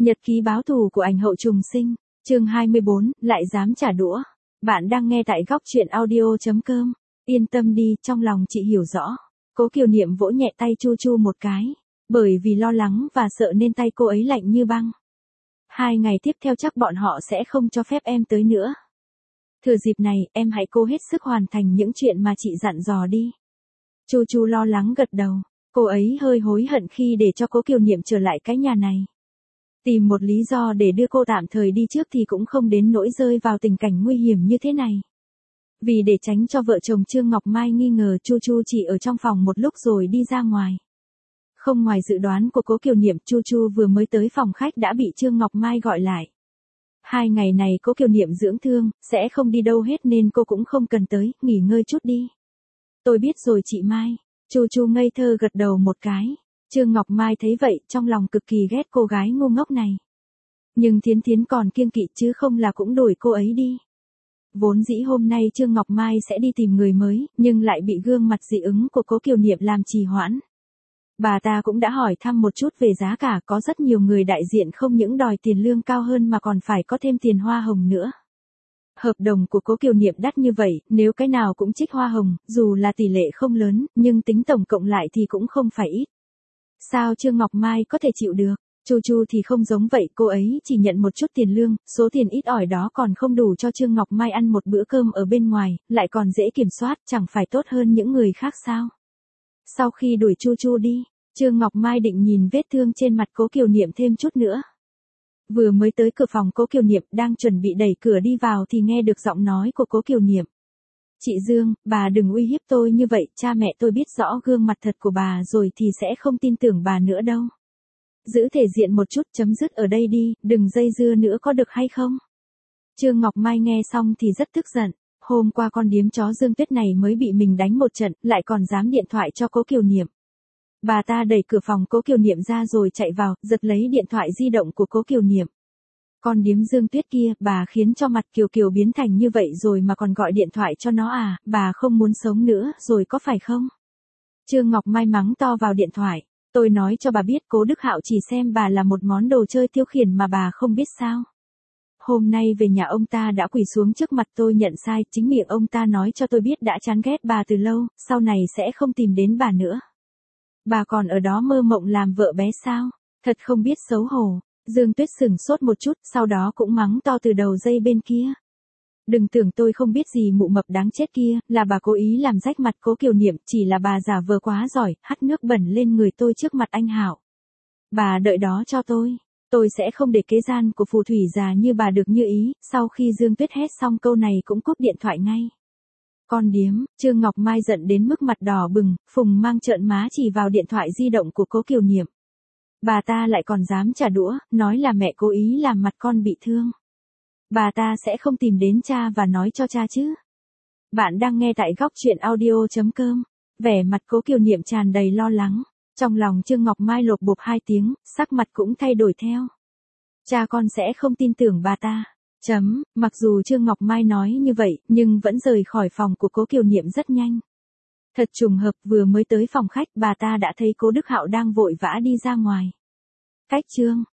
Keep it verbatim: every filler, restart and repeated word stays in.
Nhật ký báo thù của ảnh hậu trùng sinh, chương hai mươi bốn, lại dám trả đũa. Bạn đang nghe tại góc truyện audio chấm com. Yên tâm đi, trong lòng chị hiểu rõ. Cố Kiều Niệm vỗ nhẹ tay Chu Chu một cái, bởi vì lo lắng và sợ nên tay cô ấy lạnh như băng. Hai ngày tiếp theo chắc bọn họ sẽ không cho phép em tới nữa. Thừa dịp này, em hãy cố hết sức hoàn thành những chuyện mà chị dặn dò đi. Chu Chu lo lắng gật đầu, cô ấy hơi hối hận khi để cho Cố Kiều Niệm trở lại cái nhà này. Tìm một lý do để đưa cô tạm thời đi trước thì cũng không đến nỗi rơi vào tình cảnh nguy hiểm như thế này. Vì để tránh cho vợ chồng Trương Ngọc Mai nghi ngờ, Chu Chu chỉ ở trong phòng một lúc rồi đi ra ngoài. Không ngoài dự đoán của Cố Kiều Niệm, Chu Chu vừa mới tới phòng khách đã bị Trương Ngọc Mai gọi lại. Hai ngày này Cố Kiều Niệm dưỡng thương, sẽ không đi đâu hết nên cô cũng không cần tới, nghỉ ngơi chút đi. Tôi biết rồi chị Mai. Chu Chu ngây thơ gật đầu một cái. Trương Ngọc Mai thấy vậy, trong lòng cực kỳ ghét cô gái ngu ngốc này. Nhưng Thiến Thiến còn kiêng kỵ chứ không là cũng đuổi cô ấy đi. Vốn dĩ hôm nay Trương Ngọc Mai sẽ đi tìm người mới, nhưng lại bị gương mặt dị ứng của Cố Kiều Niệm làm trì hoãn. Bà ta cũng đã hỏi thăm một chút về giá cả, có rất nhiều người đại diện không những đòi tiền lương cao hơn mà còn phải có thêm tiền hoa hồng nữa. Hợp đồng của Cố Kiều Niệm đắt như vậy, nếu cái nào cũng trích hoa hồng, dù là tỷ lệ không lớn, nhưng tính tổng cộng lại thì cũng không phải ít. Sao Trương Ngọc Mai có thể chịu được? Chu Chu thì không giống vậy, cô ấy chỉ nhận một chút tiền lương, số tiền ít ỏi đó còn không đủ cho Trương Ngọc Mai ăn một bữa cơm ở bên ngoài, lại còn dễ kiểm soát, chẳng phải tốt hơn những người khác sao? Sau khi đuổi Chu Chu đi, Trương Ngọc Mai định nhìn vết thương trên mặt Cố Kiều Niệm thêm chút nữa. Vừa mới tới cửa phòng Cố Kiều Niệm đang chuẩn bị đẩy cửa đi vào thì nghe được giọng nói của Cố Kiều Niệm. Chị Dương, bà đừng uy hiếp tôi như vậy, cha mẹ tôi biết rõ gương mặt thật của bà rồi thì sẽ không tin tưởng bà nữa đâu. Giữ thể diện một chút, chấm dứt ở đây đi, đừng dây dưa nữa có được hay không? Trương Ngọc Mai nghe xong thì rất tức giận. Hôm qua con điếm chó Dương Tuyết này mới bị mình đánh một trận, lại còn dám điện thoại cho Cố Kiều Niệm. Bà ta đẩy cửa phòng Cố Kiều Niệm ra rồi chạy vào, giật lấy điện thoại di động của Cố Kiều Niệm. Con điếm Dương Tuyết kia, bà khiến cho mặt Kiều Kiều biến thành như vậy rồi mà còn gọi điện thoại cho nó à, bà không muốn sống nữa rồi có phải không? Trương Ngọc Mai mắng to vào điện thoại, tôi nói cho bà biết Cố Đức Hạo chỉ xem bà là một món đồ chơi tiêu khiển mà bà không biết sao. Hôm nay về nhà ông ta đã quỳ xuống trước mặt tôi nhận sai, chính miệng ông ta nói cho tôi biết đã chán ghét bà từ lâu, sau này sẽ không tìm đến bà nữa. Bà còn ở đó mơ mộng làm vợ bé sao? Thật không biết xấu hổ. Dương Tuyết sửng sốt một chút, sau đó cũng mắng to từ đầu dây bên kia. Đừng tưởng tôi không biết gì, mụ mập đáng chết kia, là bà cố ý làm rách mặt Cố Kiều Niệm, chỉ là bà giả vờ quá giỏi, hắt nước bẩn lên người tôi trước mặt anh Hạo. Bà đợi đó cho tôi, tôi sẽ không để kế gian của phù thủy già như bà được như ý. Sau khi Dương Tuyết hét xong câu này cũng cúp điện thoại ngay. Con điếm, Trương Ngọc Mai giận đến mức mặt đỏ bừng, phùng mang trợn má chỉ vào điện thoại di động của Cố Kiều Niệm. Bà ta lại còn dám trả đũa, nói là mẹ cố ý làm mặt con bị thương. Bà ta sẽ không tìm đến cha và nói cho cha chứ. Bạn đang nghe tại góc truyện audio chấm com. Vẻ mặt Cố Kiều Niệm tràn đầy lo lắng. Trong lòng Trương Ngọc Mai lột bột hai tiếng, sắc mặt cũng thay đổi theo. Cha con sẽ không tin tưởng bà ta. Chấm, mặc dù Trương Ngọc Mai nói như vậy, nhưng vẫn rời khỏi phòng của Cố Kiều Niệm rất nhanh. Thật trùng hợp, vừa mới tới phòng khách bà ta đã thấy Cố Đức Hạo đang vội vã đi ra ngoài. Cách Trương